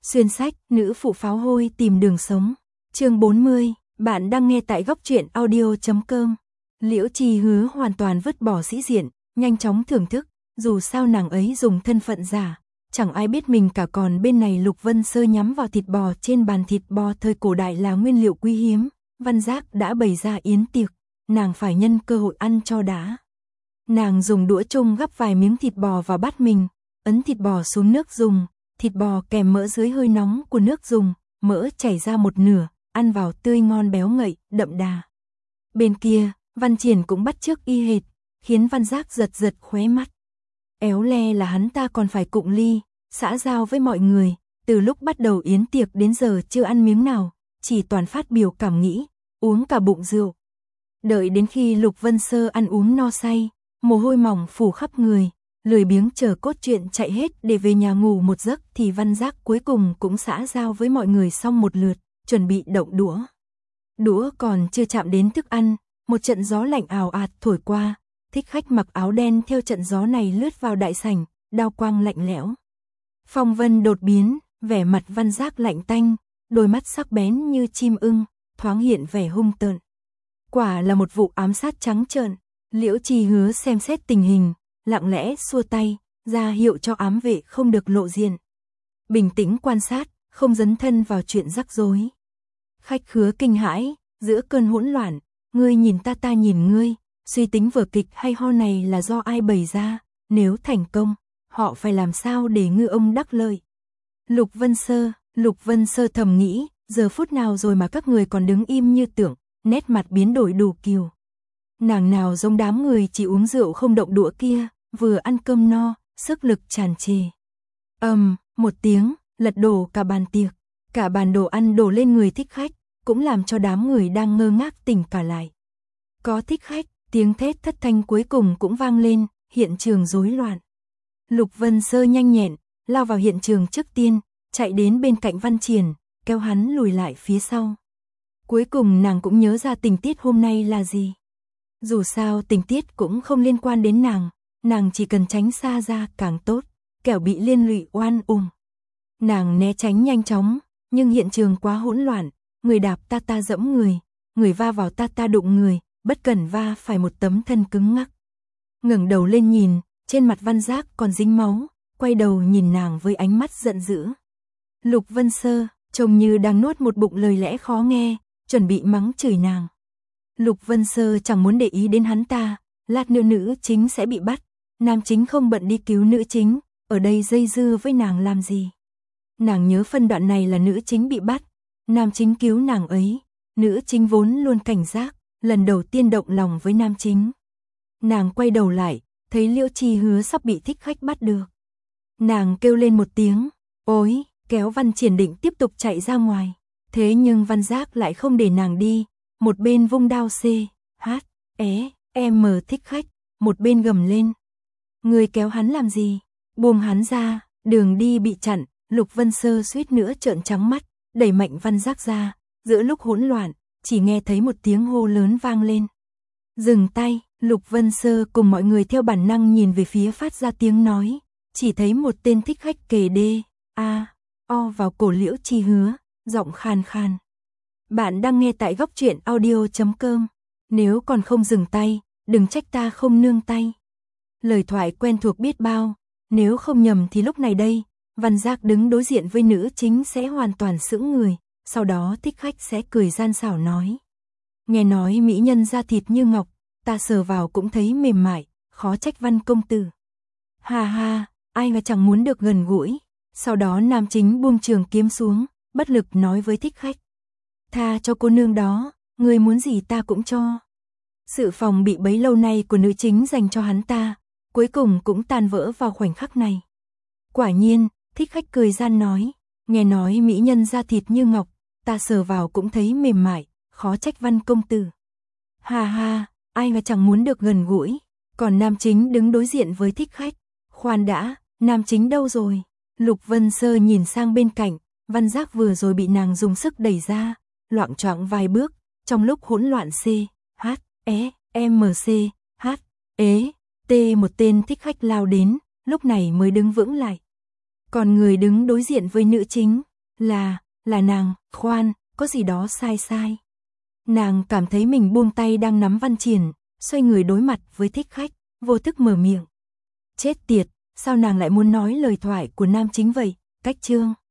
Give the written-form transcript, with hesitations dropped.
Xuyên sách, nữ phụ pháo hôi tìm đường sống. Chương 40, bạn đang nghe tại góc truyện audio.com. Liễu Chi Hứa hoàn toàn vứt bỏ sĩ diện, nhanh chóng thưởng thức, dù sao nàng ấy dùng thân phận giả, chẳng ai biết mình cả. Còn bên này Lục Vân Sơ nhắm vào thịt bò trên bàn. Thịt bò thời cổ đại là nguyên liệu quý hiếm, Văn Giác đã bày ra yến tiệc, nàng phải nhân cơ hội ăn cho đã. Nàng dùng đũa chung gắp vài miếng thịt bò vào bát mình, ấn thịt bò xuống nước dùng, thịt bò kèm mỡ dưới hơi nóng của nước dùng, mỡ chảy ra một nửa, ăn vào tươi ngon béo ngậy, đậm đà. Bên kia, Văn Triển cũng bắt chước y hệt, khiến Văn Giác giật giật khóe mắt. Éo le là hắn ta còn phải cụng ly, xã giao với mọi người, từ lúc bắt đầu yến tiệc đến giờ chưa ăn miếng nào, chỉ toàn phát biểu cảm nghĩ, uống cả bụng rượu. Đợi đến khi Lục Vân Sơ ăn uống no say, mồ hôi mỏng phủ khắp người, lười biếng chờ cốt truyện chạy hết để về nhà ngủ một giấc thì Văn Giác cuối cùng cũng xã giao với mọi người xong một lượt, chuẩn bị động đũa. Đũa còn chưa chạm đến thức ăn, một trận gió lạnh ào ạt thổi qua, thích khách mặc áo đen theo trận gió này lướt vào đại sảnh, đao quang lạnh lẽo. Phong vân đột biến, vẻ mặt Văn Giác lạnh tanh, đôi mắt sắc bén như chim ưng, thoáng hiện vẻ hung tợn. Quả là một vụ ám sát trắng trợn. Liễu Chi Hứa xem xét tình hình, lặng lẽ xua tay, ra hiệu cho ám vệ không được lộ diện. Bình tĩnh quan sát, không dấn thân vào chuyện rắc rối. Khách khứa kinh hãi, giữa cơn hỗn loạn, ngươi nhìn ta nhìn ngươi, suy tính vở kịch hay ho này là do ai bày ra, nếu thành công, họ phải làm sao để ngư ông đắc lợi. Lục Vân Sơ thầm nghĩ, giờ phút nào rồi mà các người còn đứng im như tượng, nét mặt biến đổi đủ kiểu. Nàng nào giống đám người chỉ uống rượu không động đũa kia, vừa ăn cơm no, sức lực tràn trề. Một tiếng, lật đổ cả bàn tiệc, cả bàn đồ ăn đổ lên người thích khách, cũng làm cho đám người đang ngơ ngác tỉnh cả lại. Có thích khách, tiếng thét thất thanh cuối cùng cũng vang lên, hiện trường rối loạn. Lục Vân Sơ nhanh nhẹn, lao vào hiện trường trước tiên, chạy đến bên cạnh Văn Triển, kéo hắn lùi lại phía sau. Cuối cùng nàng cũng nhớ ra tình tiết hôm nay là gì. Dù sao tình tiết cũng không liên quan đến nàng chỉ cần tránh xa ra càng tốt, kẻo bị liên lụy oan uổng. Nàng né tránh nhanh chóng, nhưng hiện trường quá hỗn loạn, người đạp ta dẫm người va vào ta đụng người, bất cẩn va phải một tấm thân cứng ngắc. Ngẩng đầu lên nhìn, trên mặt Văn Giác còn dính máu, quay đầu nhìn nàng với ánh mắt giận dữ. Lục Vân Sơ, trông như đang nuốt một bụng lời lẽ khó nghe, chuẩn bị mắng chửi nàng. Lục Vân Sơ chẳng muốn để ý đến hắn ta, lát nữa nữ chính sẽ bị bắt, nam chính không bận đi cứu nữ chính, ở đây dây dưa với nàng làm gì. Nàng nhớ phân đoạn này là nữ chính bị bắt, nam chính cứu nàng ấy, nữ chính vốn luôn cảnh giác, lần đầu tiên động lòng với nam chính. Nàng quay đầu lại, thấy Liễu Chi Hứa sắp bị thích khách bắt được. Nàng kêu lên một tiếng, ối, kéo Văn Triển định tiếp tục chạy ra ngoài, thế nhưng Văn Giác lại không để nàng đi. Một bên vung đao M thích khách, một bên gầm lên. Người kéo hắn làm gì? Buông hắn ra, đường đi bị chặn, Lục Vân Sơ suýt nữa trợn trắng mắt, đẩy mạnh Văn Giác ra, giữa lúc hỗn loạn, chỉ nghe thấy một tiếng hô lớn vang lên. Dừng tay, Lục Vân Sơ cùng mọi người theo bản năng nhìn về phía phát ra tiếng nói, chỉ thấy một tên thích khách kề o vào cổ Liễu Chi Hứa, giọng khan khan. Bạn đang nghe tại góc truyện audio.com. Nếu còn không dừng tay, đừng trách ta không nương tay. Lời thoại quen thuộc biết bao, nếu không nhầm thì lúc này đây, Văn Giác đứng đối diện với nữ chính sẽ hoàn toàn sững người, sau đó thích khách sẽ cười gian xảo nói. Nghe nói mỹ nhân da thịt như ngọc, ta sờ vào cũng thấy mềm mại, khó trách Văn công tử. Ha ha, ai mà chẳng muốn được gần gũi. Sau đó nam chính buông trường kiếm xuống, bất lực nói với thích khách. Tha cho cô nương đó, người muốn gì ta cũng cho. Sự phòng bị bấy lâu nay của nữ chính dành cho hắn ta, cuối cùng cũng tan vỡ vào khoảnh khắc này. Quả nhiên, thích khách cười gian nói, nghe nói mỹ nhân da thịt như ngọc, ta sờ vào cũng thấy mềm mại, khó trách Văn công tử. Ha ha, ai mà chẳng muốn được gần gũi. Còn nam chính đứng đối diện với thích khách. Khoan đã, nam chính đâu rồi? Lục Vân Sơ nhìn sang bên cạnh, Văn Giác vừa rồi bị nàng dùng sức đẩy ra, loạng choạng vài bước, trong lúc hỗn loạn một tên thích khách lao đến, lúc này mới đứng vững lại. Còn người đứng đối diện với nữ chính, Là nàng, khoan, có gì đó sai. Nàng cảm thấy mình buông tay đang nắm văn triển, xoay người đối mặt với thích khách, vô thức mở miệng. Chết tiệt, sao nàng lại muốn nói lời thoại của nam chính vậy, Cách Trương.